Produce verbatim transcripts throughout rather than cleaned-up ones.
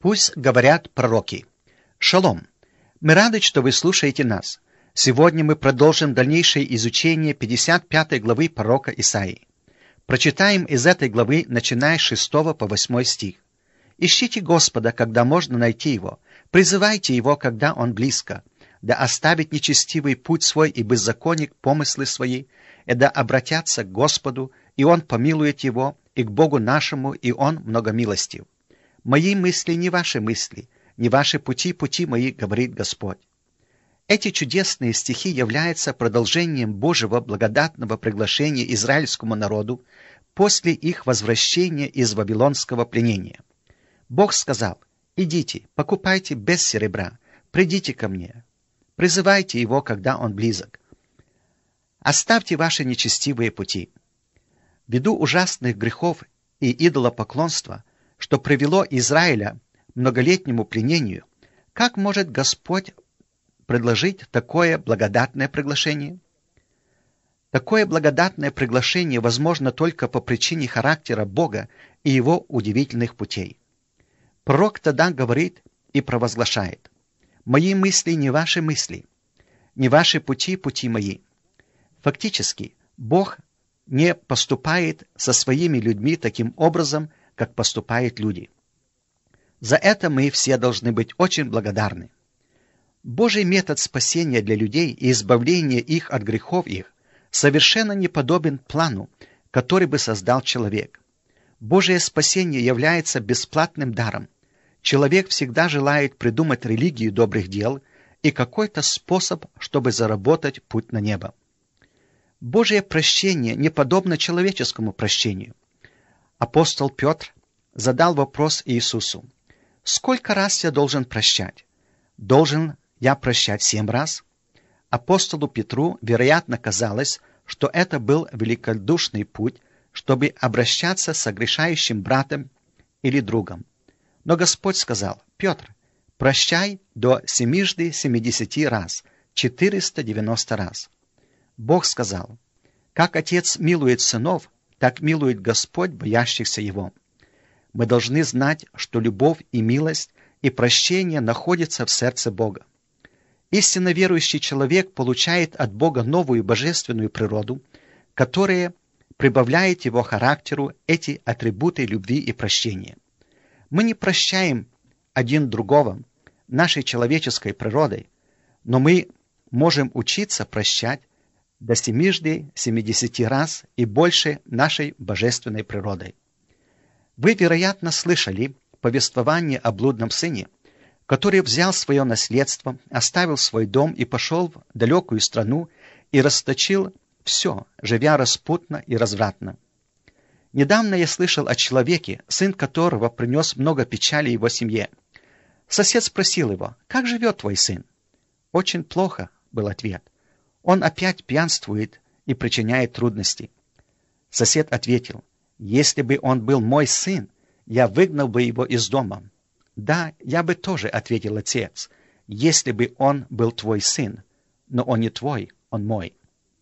Пусть говорят пророки. Шалом! Мы рады, что вы слушаете нас. Сегодня мы продолжим дальнейшее изучение пятьдесят пятой главы пророка Исаии. Прочитаем из этой главы, начиная с шестого по восьмой стих. «Ищите Господа, когда можно найти Его. Призывайте Его, когда Он близко. Да оставит нечестивый путь свой и беззаконник помыслы свои, и да обратятся к Господу, и Он помилует его, и к Богу нашему, и Он многомилостив. Мои мысли не ваши мысли, не ваши пути пути мои, говорит Господь». Эти чудесные стихи являются продолжением Божьего благодатного приглашения израильскому народу после их возвращения из вавилонского пленения. Бог сказал: «Идите, покупайте без серебра, придите ко мне, призывайте его, когда он близок. Оставьте ваши нечестивые пути». Ввиду ужасных грехов и идолопоклонства, что привело Израиля к многолетнему пленению, как может Господь предложить такое благодатное приглашение? Такое благодатное приглашение возможно только по причине характера Бога и Его удивительных путей. Пророк тогда говорит и провозглашает: «Мои мысли не ваши мысли, не ваши пути пути мои». Фактически, Бог не поступает со своими людьми таким образом, как поступают люди. За это мы все должны быть очень благодарны. Божий метод спасения для людей и избавления их от грехов их совершенно не подобен плану, который бы создал человек. Божие спасение является бесплатным даром. Человек всегда желает придумать религию добрых дел и какой-то способ, чтобы заработать путь на небо. Божие прощение не подобно человеческому прощению. Апостол Петр задал вопрос Иисусу: «Сколько раз я должен прощать? Должен я прощать семь раз?» Апостолу Петру, вероятно, казалось, что это был великодушный путь, чтобы обращаться с согрешающим братом или другом. Но Господь сказал: «Петр, прощай до семижды семидесяти раз, четыреста девяносто раз». Бог сказал: «Как Отец милует сынов, так милует Господь боящихся Его». Мы должны знать, что любовь и милость и прощение находятся в сердце Бога. Истинно верующий человек получает от Бога новую божественную природу, которая прибавляет его характеру эти атрибуты любви и прощения. Мы не прощаем один другого нашей человеческой природой, но мы можем учиться прощать до семижды семидесяти раз и больше нашей божественной природой. Вы, вероятно, слышали повествование о блудном сыне, который взял свое наследство, оставил свой дом и пошел в далекую страну и расточил все, живя распутно и развратно. Недавно я слышал о человеке, сын которого принес много печали его семье. Сосед спросил его: «Как живет твой сын?» «Очень плохо», — был ответ. «Он опять пьянствует и причиняет трудности». Сосед ответил: «Если бы он был мой сын, я выгнал бы его из дома». «Да, я бы тоже», — ответил отец, — «если бы он был твой сын, но он не твой, он мой».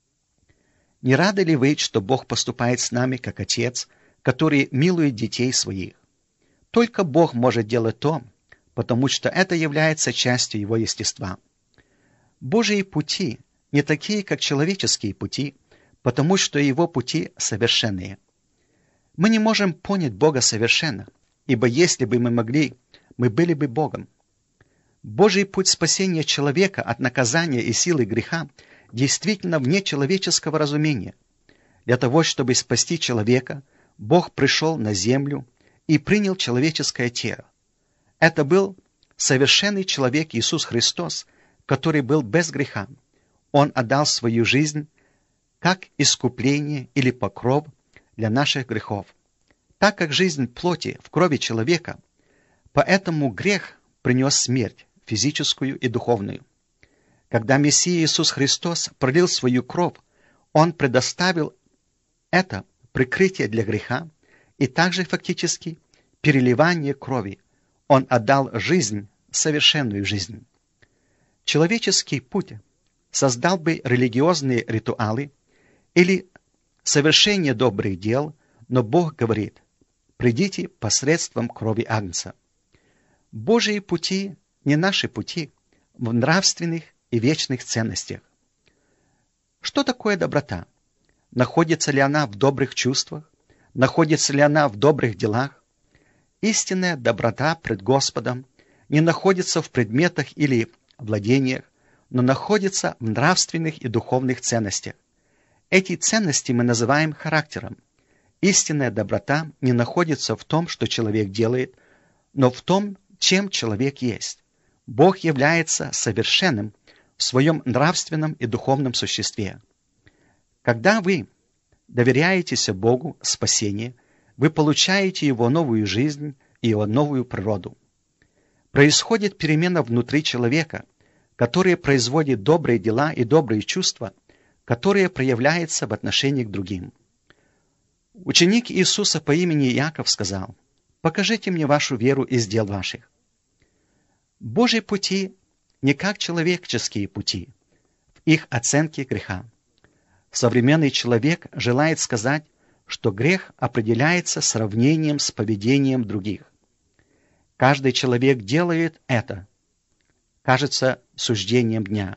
Не рады ли вы, что Бог поступает с нами как отец, который милует детей своих? Только Бог может делать то, потому что это является частью Его естества. Божьи пути не такие, как человеческие пути, потому что Его пути совершенные. Мы не можем понять Бога совершенно, ибо если бы мы могли, мы были бы Богом. Божий путь спасения человека от наказания и силы греха действительно вне человеческого разумения. Для того, чтобы спасти человека, Бог пришел на землю и принял человеческое тело. Это был совершенный человек Иисус Христос, который был без греха. Он отдал свою жизнь как искупление или покров для наших грехов. Так как жизнь плоти в крови человека, поэтому грех принес смерть, физическую и духовную. Когда Мессия Иисус Христос пролил свою кровь, Он предоставил это прикрытие для греха и также фактически переливание крови. Он отдал жизнь, совершенную жизнь. Человеческий путь создал бы религиозные ритуалы или совершение добрых дел, но Бог говорит: «Придите посредством крови Агнца». Божьи пути не наши пути в нравственных и вечных ценностях. Что такое доброта? Находится ли она в добрых чувствах? Находится ли она в добрых делах? Истинная доброта пред Господом не находится в предметах или владениях, но находится в нравственных и духовных ценностях. Эти ценности мы называем характером. Истинная доброта не находится в том, что человек делает, но в том, чем человек есть. Бог является совершенным в своем нравственном и духовном существе. Когда вы доверяетесь Богу спасение, вы получаете Его новую жизнь и Его новую природу. Происходит перемена внутри человека, которая производит добрые дела и добрые чувства, которые проявляются в отношении к другим. Ученик Иисуса по имени Иаков сказал: «Покажите мне вашу веру из дел ваших». Божьи пути не как человеческие пути в их оценке греха. Современный человек желает сказать, что грех определяется сравнением с поведением других. Каждый человек делает это, кажется, суждением дня.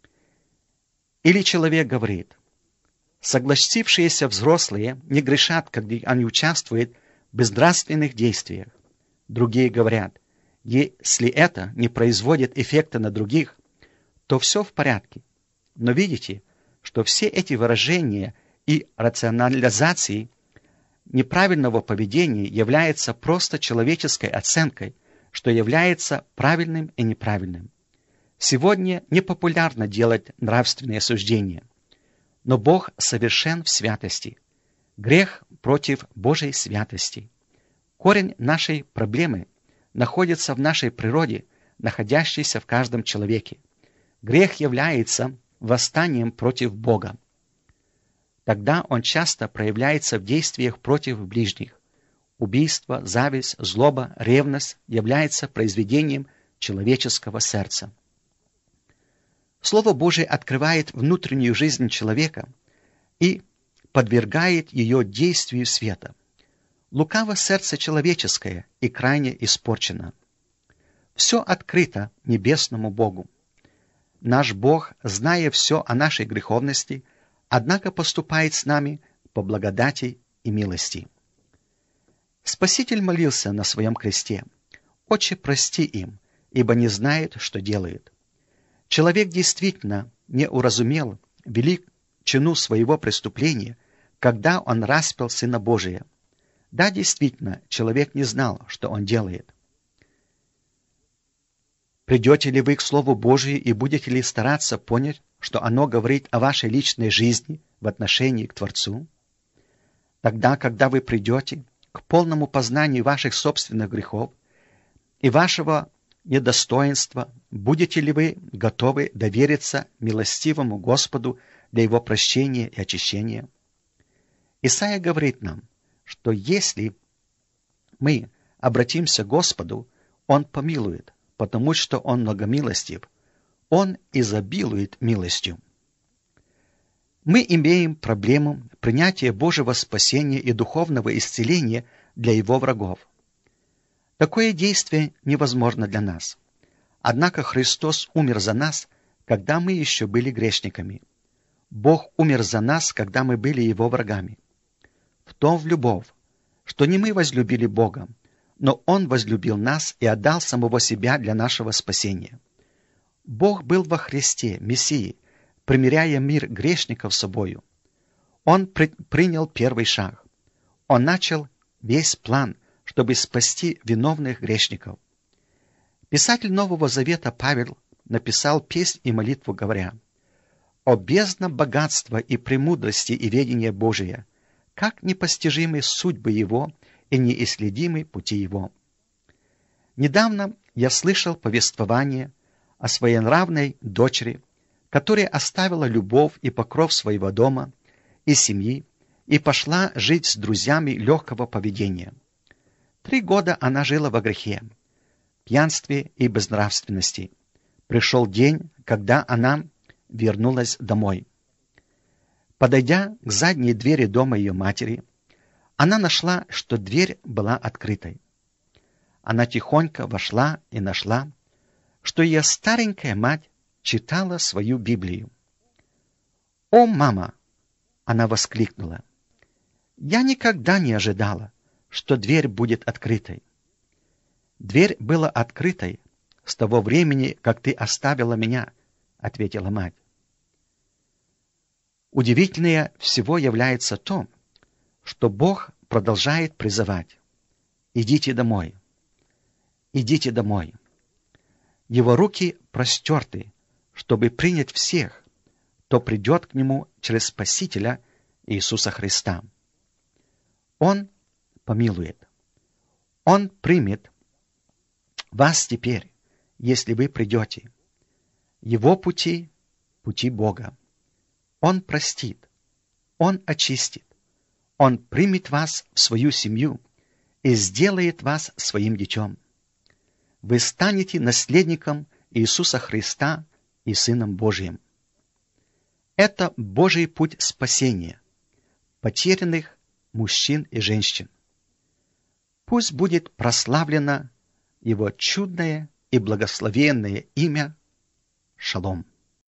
Или человек говорит: согласившиеся взрослые не грешат, когда они участвуют в безнравственных действиях. Другие говорят: если это не производит эффекта на других, то все в порядке. Но видите, что все эти выражения и рационализации неправильного поведения являются просто человеческой оценкой, что является правильным и неправильным. Сегодня непопулярно делать нравственные суждения, но Бог совершен в святости. Грех против Божьей святости. Корень нашей проблемы находится в нашей природе, находящейся в каждом человеке. Грех является восстанием против Бога. Тогда он часто проявляется в действиях против ближних. Убийство, зависть, злоба, ревность являются произведением человеческого сердца. Слово Божие открывает внутреннюю жизнь человека и подвергает ее действию света. Лукаво сердце человеческое и крайне испорчено. Все открыто небесному Богу. Наш Бог, зная все о нашей греховности, однако поступает с нами по благодати и милости. Спаситель молился на своем кресте: «Отче, прости им, ибо не знают, что делают». Человек действительно не уразумел величину своего преступления, когда он распял Сына Божия. Да, действительно, человек не знал, что он делает. Придете ли вы к Слову Божию и будете ли стараться понять, что оно говорит о вашей личной жизни в отношении к Творцу? Тогда, когда вы придете к полному познанию ваших собственных грехов и вашего недостоинства, будете ли вы готовы довериться милостивому Господу для Его прощения и очищения? Исайя говорит нам, что если мы обратимся к Господу, Он помилует, потому что Он многомилостив. Он изобилует милостью. Мы имеем проблему принятия Божьего спасения и духовного исцеления для Его врагов. Такое действие невозможно для нас. Однако Христос умер за нас, когда мы еще были грешниками. Бог умер за нас, когда мы были Его врагами. В том в любовь, что не мы возлюбили Бога, но Он возлюбил нас и отдал самого себя для нашего спасения. Бог был во Христе, Мессии, примиряя мир грешников с собою. Он при- принял первый шаг. Он начал весь план, чтобы спасти виновных грешников. Писатель Нового Завета Павел написал песнь и молитву, говоря: «О бездна богатства и премудрости и ведения Божия, как непостижимы судьбы Его и неисследимы пути Его». Недавно я слышал повествование о своенравной дочери, которая оставила любовь и покров своего дома и семьи и пошла жить с друзьями легкого поведения. Три года она жила во грехе, пьянстве и безнравственности. Пришел день, когда она вернулась домой. Подойдя к задней двери дома ее матери, она нашла, что дверь была открытой. она тихонько вошла и нашла, что ее старенькая мать читала свою Библию. «О, мама!» — она воскликнула. «Я никогда не ожидала, что дверь будет открытой». «Дверь была открытой с того времени, как ты оставила меня», — ответила мать. Удивительнее всего является то, что Бог продолжает призывать: «Идите домой, идите домой». Его руки простерты, чтобы принять всех, кто придет к Нему через Спасителя Иисуса Христа. Он помилует. Он примет вас теперь, если вы придете. Его пути — пути Бога. Он простит, Он очистит, Он примет вас в свою семью и сделает вас своим детем. Вы станете наследником Иисуса Христа и Сыном Божиим. Это Божий путь спасения потерянных мужчин и женщин. Пусть будет прославлено Его чудное и благословенное имя. Шалом.